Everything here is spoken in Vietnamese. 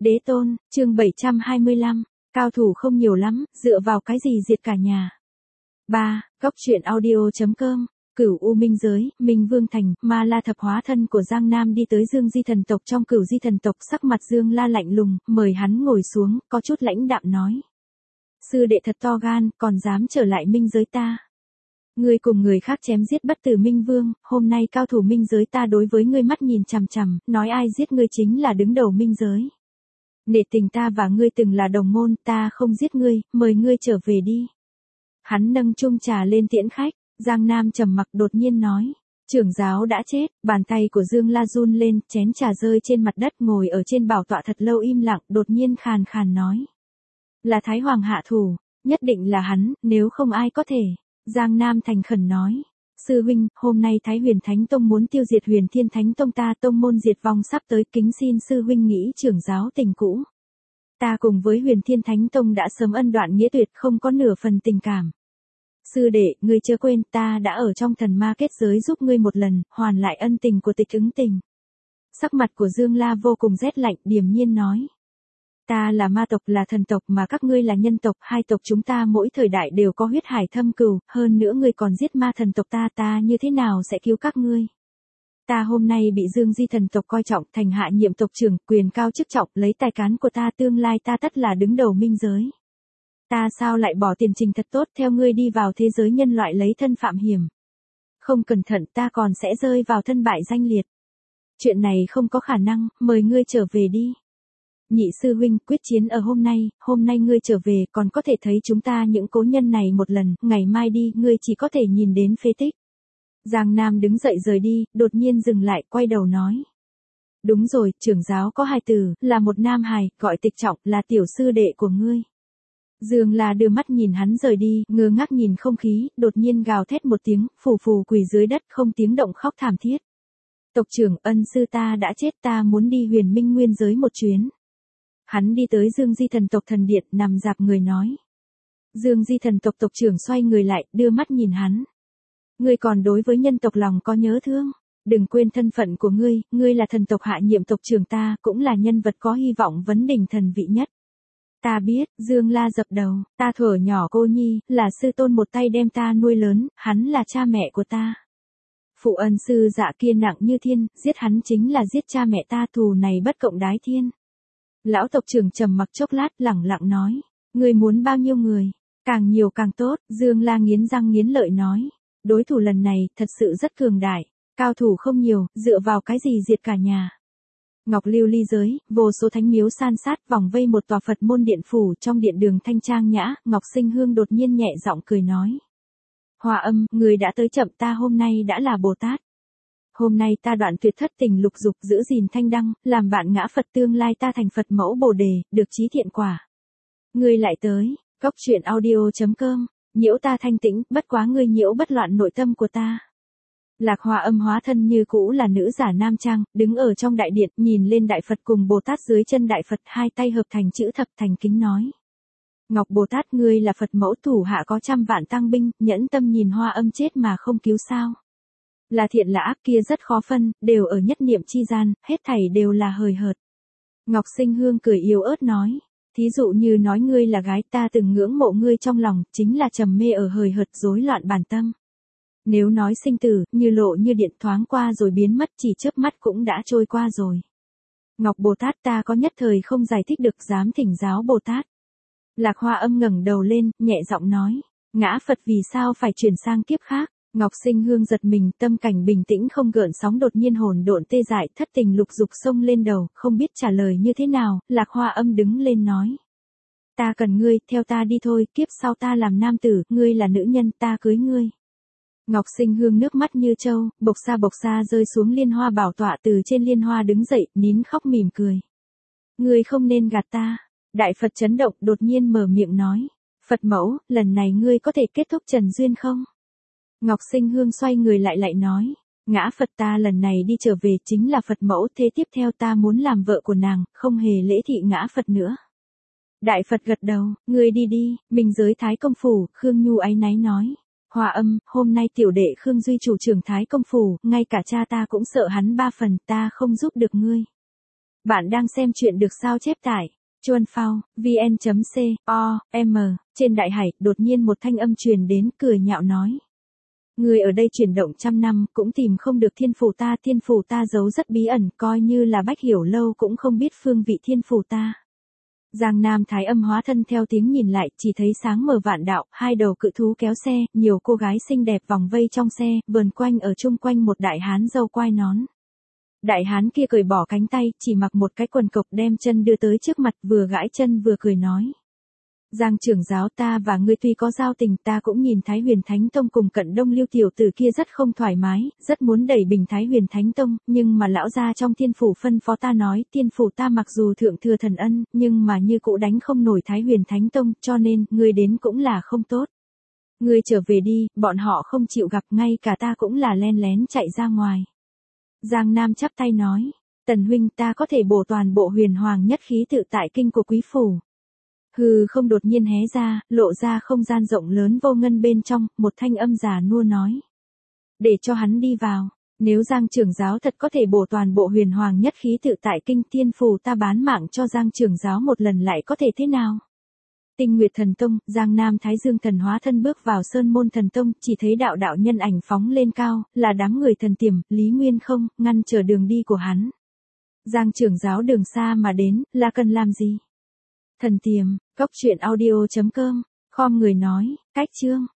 Đế tôn, chương 725, cao thủ không nhiều lắm, dựa vào cái gì diệt cả nhà. 3. Góc truyện audio.com, Cửu U Minh Giới, Minh Vương Thành, Ma La Thập hóa thân của Giang Nam đi tới Dương Di thần tộc. Trong Cửu Di thần tộc sắc mặt Dương La lạnh lùng, mời hắn ngồi xuống, có chút lãnh đạm nói. Sư đệ thật to gan, còn dám trở lại Minh Giới ta. Ngươi cùng người khác chém giết bất tử Minh Vương, hôm nay cao thủ Minh Giới ta đối với ngươi mắt nhìn chằm chằm, nói ai giết ngươi chính là đứng đầu Minh Giới. Nể tình ta và ngươi từng là đồng môn, ta không giết ngươi, mời ngươi trở về đi. Hắn nâng chung trà lên tiễn khách, Giang Nam trầm mặc đột nhiên nói. Trưởng giáo đã chết, bàn tay của Dương La run lên, chén trà rơi trên mặt đất, ngồi ở trên bảo tọa thật lâu im lặng, đột nhiên khàn khàn nói. Là Thái Hoàng hạ thủ, nhất định là hắn, nếu không ai có thể. Giang Nam thành khẩn nói. Sư huynh, hôm nay Thái Huyền Thánh Tông muốn tiêu diệt Huyền Thiên Thánh Tông ta, tông môn diệt vong sắp tới, kính xin sư huynh nghĩ trưởng giáo tình cũ. Ta cùng với Huyền Thiên Thánh Tông đã sớm ân đoạn nghĩa tuyệt, không có nửa phần tình cảm. Sư đệ, ngươi chưa quên, ta đã ở trong thần ma kết giới giúp ngươi một lần, hoàn lại ân tình của Tịch Ứng Tình. Sắc mặt của Dương La vô cùng rét lạnh, điềm nhiên nói. Ta là ma tộc, là thần tộc, mà các ngươi là nhân tộc, hai tộc chúng ta mỗi thời đại đều có huyết hải thâm cừu, hơn nữa ngươi còn giết ma thần tộc ta như thế nào sẽ cứu các ngươi? Ta hôm nay bị Dương Di thần tộc coi trọng, thành hạ nhiệm tộc trưởng, quyền cao chức trọng, lấy tài cán của ta, tương lai ta tất là đứng đầu Minh Giới. Ta sao lại bỏ tiền trình thật tốt theo ngươi đi vào thế giới nhân loại lấy thân phạm hiểm? Không cẩn thận ta còn sẽ rơi vào thân bại danh liệt. Chuyện này không có khả năng, mời ngươi trở về đi. Nhị sư huynh, quyết chiến ở hôm nay ngươi trở về còn có thể thấy chúng ta những cố nhân này một lần, ngày mai đi, ngươi chỉ có thể nhìn đến phế tích. Giang Nam đứng dậy rời đi, đột nhiên dừng lại, quay đầu nói. Đúng rồi, trưởng giáo có hai từ, là một nam hài, gọi Tịch Trọng, là tiểu sư đệ của ngươi. Dương La đưa mắt nhìn hắn rời đi, ngơ ngác nhìn không khí, đột nhiên gào thét một tiếng, phù phù quỳ dưới đất không tiếng động khóc thảm thiết. Tộc trưởng, ân sư ta đã chết, ta muốn đi Huyền Minh Nguyên Giới một chuyến. Hắn đi tới Dương Di thần tộc thần điện, nằm dạp người nói. Dương Di thần tộc tộc trưởng xoay người lại, đưa mắt nhìn hắn. Ngươi còn đối với nhân tộc lòng có nhớ thương, đừng quên thân phận của ngươi là thần tộc hạ nhiệm tộc trưởng ta, cũng là nhân vật có hy vọng vấn đỉnh thần vị nhất. Ta biết, Dương La dập đầu, ta thuở nhỏ cô nhi, là sư tôn một tay đem ta nuôi lớn, hắn là cha mẹ của ta. Phụ ân sư dạ kia nặng như thiên, giết hắn chính là giết cha mẹ ta, thù này bất cộng đái thiên. Lão tộc trưởng trầm mặc chốc lát, lẳng lặng nói, ngươi muốn bao nhiêu người, càng nhiều càng tốt. Dương La nghiến răng nghiến lợi nói, đối thủ lần này thật sự rất cường đại, cao thủ không nhiều, dựa vào cái gì diệt cả nhà. Ngọc Lưu Ly Giới, vô số thánh miếu san sát vòng vây một tòa Phật môn điện phủ, trong điện đường thanh trang nhã, Ngọc Sinh Hương đột nhiên nhẹ giọng cười nói. Hòa Âm, người đã tới chậm, ta hôm nay đã là Bồ Tát. Hôm nay ta đoạn tuyệt thất tình lục dục, giữ gìn thanh đăng, làm bạn ngã Phật, tương lai ta thành Phật mẫu Bồ đề, được chí thiện quả. Ngươi lại tới, góc truyện audio.com, nhiễu ta thanh tĩnh, bất quá ngươi nhiễu bất loạn nội tâm của ta. Lạc Hòa Âm hóa thân như cũ là nữ giả nam trang, đứng ở trong đại điện, nhìn lên Đại Phật cùng Bồ Tát dưới chân Đại Phật, hai tay hợp thành chữ thập, thành kính nói. Ngọc Bồ Tát, ngươi là Phật mẫu, thủ hạ có 100 vạn tăng binh, nhẫn tâm nhìn Hoa Âm chết mà không cứu sao? Là thiện là ác kia rất khó phân, đều ở nhất niệm chi gian, hết thảy đều là hời hợt. Ngọc Sinh Hương cười yếu ớt nói. Thí dụ như nói ngươi là gái, ta từng ngưỡng mộ ngươi trong lòng, chính là trầm mê ở hời hợt, rối loạn bản tâm. Nếu nói sinh tử, như lộ như điện, thoáng qua rồi biến mất, chỉ chớp mắt cũng đã trôi qua rồi. Ngọc Bồ Tát, ta có nhất thời không giải thích được, dám thỉnh giáo Bồ Tát. Lạc Hoa Âm ngẩng đầu lên, nhẹ giọng nói. Ngã Phật vì sao phải chuyển sang kiếp khác? Ngọc Sinh Hương giật mình, tâm cảnh bình tĩnh không gợn sóng, đột nhiên hồn độn tê dại, thất tình lục dục xông lên đầu, không biết trả lời như thế nào. Lạc Hoa Âm đứng lên nói. Ta cần ngươi, theo ta đi thôi, kiếp sau ta làm nam tử, ngươi là nữ nhân, ta cưới ngươi. Ngọc Sinh Hương nước mắt như trâu, bộc xa rơi xuống liên hoa bảo tọa, từ trên liên hoa đứng dậy, nín khóc mỉm cười. Ngươi không nên gạt ta. Đại Phật chấn động, đột nhiên mở miệng nói. Phật mẫu, lần này ngươi có thể kết thúc trần duyên không? Ngọc Sinh Hương xoay người lại nói. Ngã Phật, ta lần này đi trở về chính là Phật mẫu, thế tiếp theo ta muốn làm vợ của nàng, không hề lễ thị Ngã Phật nữa. Đại Phật gật đầu, ngươi đi đi. Minh Giới Thái Công Phủ, Khương Nhu áy náy nói. Hòa Âm, hôm nay tiểu đệ Khương Duy chủ trưởng Thái Công Phủ, ngay cả cha ta cũng sợ hắn 3 phần, ta không giúp được ngươi. Bạn đang xem chuyện được sao chép tại Chuan Phao, vn.com. Trên đại hải, đột nhiên một thanh âm truyền đến, cười nhạo nói. Người ở đây chuyển động trăm năm, cũng tìm không được thiên phủ ta giấu rất bí ẩn, coi như là Bách Hiểu Lâu cũng không biết phương vị thiên phủ ta. Giang Nam Thái Âm hóa thân theo tiếng nhìn lại, chỉ thấy sáng mờ vạn đạo, hai đầu cự thú kéo xe, nhiều cô gái xinh đẹp vòng vây trong xe, vờn quanh ở chung quanh một đại hán râu quai nón. Đại hán kia cởi bỏ cánh tay, chỉ mặc một cái quần cộc đem chân đưa tới trước mặt, vừa gãi chân vừa cười nói. Giang trưởng giáo, ta và ngươi tuy có giao tình, ta cũng nhìn Thái Huyền Thánh Tông cùng Cận Đông Lưu tiểu tử kia rất không thoải mái, rất muốn đẩy bình Thái Huyền Thánh Tông, nhưng mà lão gia trong thiên phủ phân phó ta nói, thiên phủ ta mặc dù thượng thừa thần ân, nhưng mà như cũ đánh không nổi Thái Huyền Thánh Tông, cho nên, ngươi đến cũng là không tốt. Ngươi trở về đi, bọn họ không chịu gặp, ngay cả ta cũng là len lén chạy ra ngoài. Giang Nam chắp tay nói, Tần huynh, ta có thể bổ toàn bộ huyền hoàng nhất khí tự tại kinh của quý phủ. Hừ không đột nhiên hé ra, lộ ra không gian rộng lớn vô ngân bên trong, một thanh âm già nua nói. Để cho hắn đi vào, nếu Giang trưởng giáo thật có thể bổ toàn bộ huyền hoàng nhất khí tự tại kinh, thiên phù ta bán mạng cho Giang trưởng giáo một lần lại có thể thế nào? Tinh Nguyệt Thần Tông, Giang Nam Thái Dương Thần hóa thân bước vào Sơn Môn Thần Tông, chỉ thấy đạo đạo nhân ảnh phóng lên cao, là đám người thần tiềm, Lý Nguyên không, ngăn trở đường đi của hắn. Giang trưởng giáo đường xa mà đến, là cần làm gì? Thần tiềm, cốc truyện audio.com, khom người nói, cách chương.